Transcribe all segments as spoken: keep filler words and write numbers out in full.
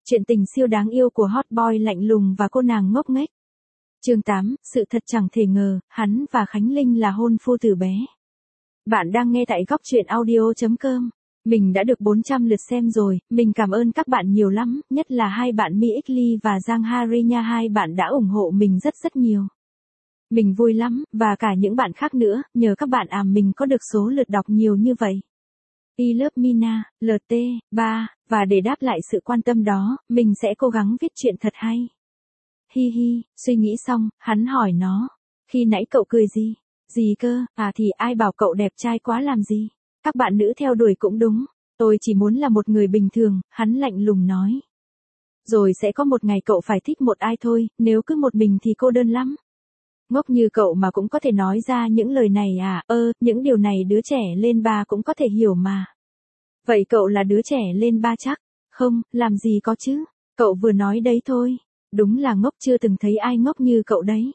Chuyện tình siêu đáng yêu của hot boy lạnh lùng và cô nàng ngốc nghếch. Chương tám, sự thật chẳng thể ngờ, hắn và Khánh Linh là hôn phu từ bé. Bạn đang nghe tại góc truyện audio chấm com. Mình đã được bốn trăm lượt xem rồi, mình cảm ơn các bạn nhiều lắm, nhất là hai bạn Mi X Ly và Giang Harry nha, hai bạn đã ủng hộ mình rất rất nhiều. Mình vui lắm, và cả những bạn khác nữa, nhờ các bạn à mình có được số lượt đọc nhiều như vậy. I love Mina, lờ tê, ba, và để đáp lại sự quan tâm đó, mình sẽ cố gắng viết chuyện thật hay. Hi hi, suy nghĩ xong, hắn hỏi nó. Khi nãy cậu cười gì? Gì cơ, à thì ai bảo cậu đẹp trai quá làm gì? Các bạn nữ theo đuổi cũng đúng. Tôi chỉ muốn là một người bình thường, hắn lạnh lùng nói. Rồi sẽ có một ngày cậu phải thích một ai thôi, nếu cứ một mình thì cô đơn lắm. Ngốc như cậu mà cũng có thể nói ra những lời này à, ơ, những điều này đứa trẻ lên ba cũng có thể hiểu mà. Vậy cậu là đứa trẻ lên ba chắc? Không, làm gì có chứ, cậu vừa nói đấy thôi. Đúng là ngốc, chưa từng thấy ai ngốc như cậu đấy.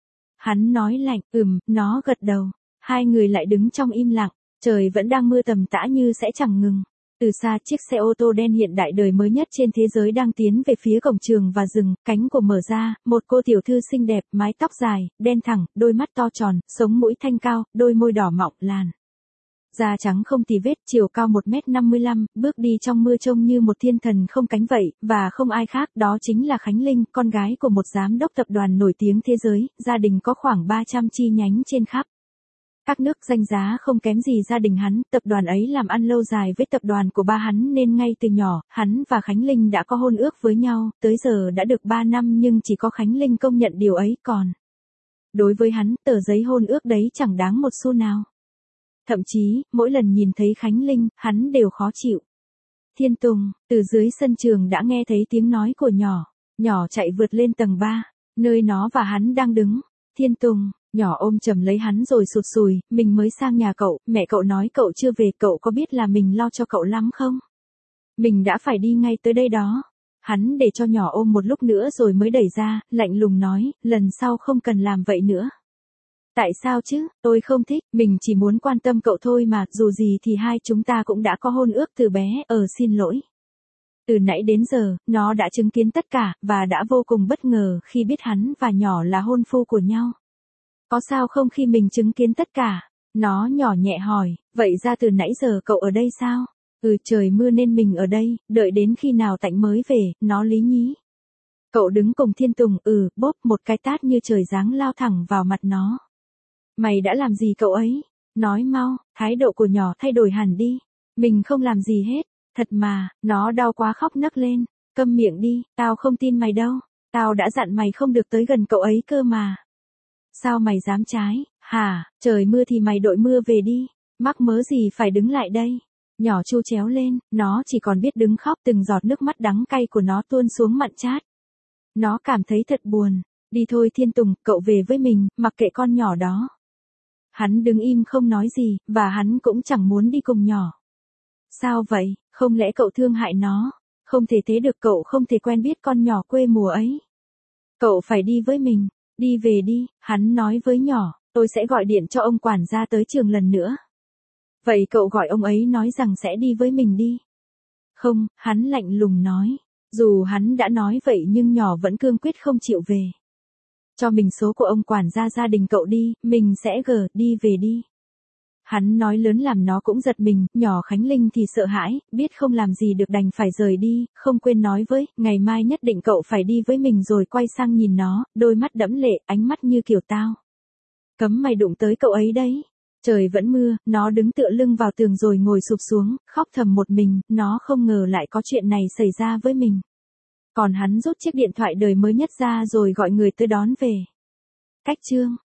Hắn nói lạnh, ừm, nó gật đầu. Hai người lại đứng trong im lặng, trời vẫn đang mưa tầm tã như sẽ chẳng ngừng. Từ xa chiếc xe ô tô đen hiện đại đời mới nhất trên thế giới đang tiến về phía cổng trường và dừng, cánh của mở ra, một cô tiểu thư xinh đẹp, mái tóc dài, đen thẳng, đôi mắt to tròn, sống mũi thanh cao, đôi môi đỏ mọng, làn da trắng không tì vết, chiều cao một mét năm mươi lăm, bước đi trong mưa trông như một thiên thần không cánh vậy, và không ai khác, đó chính là Khánh Linh, con gái của một giám đốc tập đoàn nổi tiếng thế giới, gia đình có khoảng ba trăm chi nhánh trên khắp các nước, danh giá không kém gì gia đình hắn, tập đoàn ấy làm ăn lâu dài với tập đoàn của ba hắn nên ngay từ nhỏ, hắn và Khánh Linh đã có hôn ước với nhau, tới giờ đã được ba năm nhưng chỉ có Khánh Linh công nhận điều ấy, còn đối với hắn, tờ giấy hôn ước đấy chẳng đáng một xu nào. Thậm chí, mỗi lần nhìn thấy Khánh Linh, hắn đều khó chịu. Thiên Tùng, từ dưới sân trường đã nghe thấy tiếng nói của nhỏ, nhỏ chạy vượt lên tầng ba, nơi nó và hắn đang đứng. Thiên Tùng, nhỏ ôm chầm lấy hắn rồi sụt sùi, mình mới sang nhà cậu, mẹ cậu nói cậu chưa về, cậu có biết là mình lo cho cậu lắm không? Mình đã phải đi ngay tới đây đó. Hắn để cho nhỏ ôm một lúc nữa rồi mới đẩy ra, lạnh lùng nói, lần sau không cần làm vậy nữa. Tại sao chứ, tôi không thích, mình chỉ muốn quan tâm cậu thôi mà, dù gì thì hai chúng ta cũng đã có hôn ước từ bé, ờ xin lỗi. Từ nãy đến giờ, nó đã chứng kiến tất cả, và đã vô cùng bất ngờ khi biết hắn và nhỏ là hôn phu của nhau. Có sao không khi mình chứng kiến tất cả? Nó nhỏ nhẹ hỏi, vậy ra từ nãy giờ cậu ở đây sao? Ừ, trời mưa nên mình ở đây, đợi đến khi nào tạnh mới về, nó lý nhí. Cậu đứng cùng Thiên Tùng, ừ, bốp một cái tát như trời giáng lao thẳng vào mặt nó. Mày đã làm gì cậu ấy? Nói mau, thái độ của nhỏ thay đổi hẳn đi. Mình không làm gì hết, thật mà, nó đau quá khóc nấc lên. Câm miệng đi, tao không tin mày đâu. Tao đã dặn mày không được tới gần cậu ấy cơ mà. Sao mày dám trái, hả, trời mưa thì mày đội mưa về đi. Mắc mớ gì phải đứng lại đây. Nhỏ chu chéo lên, nó chỉ còn biết đứng khóc, từng giọt nước mắt đắng cay của nó tuôn xuống mặn chát. Nó cảm thấy thật buồn. Đi thôi Thiên Tùng, cậu về với mình, mặc kệ con nhỏ đó. Hắn đứng im không nói gì, và hắn cũng chẳng muốn đi cùng nhỏ. Sao vậy, không lẽ cậu thương hại nó? Không thể thế được, cậu không thể quen biết con nhỏ quê mùa ấy. Cậu phải đi với mình, đi về đi, hắn nói với nhỏ, tôi sẽ gọi điện cho ông quản gia tới trường lần nữa. Vậy cậu gọi ông ấy nói rằng sẽ đi với mình đi. Không, hắn lạnh lùng nói, dù hắn đã nói vậy nhưng nhỏ vẫn cương quyết không chịu về. Cho mình số của ông quản gia gia đình cậu đi, mình sẽ gờ, đi về đi. Hắn nói lớn làm nó cũng giật mình, nhỏ Khánh Linh thì sợ hãi, biết không làm gì được đành phải rời đi, không quên nói với, ngày mai nhất định cậu phải đi với mình, rồi quay sang nhìn nó, đôi mắt đẫm lệ, ánh mắt như kiểu tao. Cấm mày đụng tới cậu ấy đấy. Trời vẫn mưa, nó đứng tựa lưng vào tường rồi ngồi sụp xuống, khóc thầm một mình, nó không ngờ lại có chuyện này xảy ra với mình. Còn hắn rút chiếc điện thoại đời mới nhất ra rồi gọi người tới đón về. Cách chương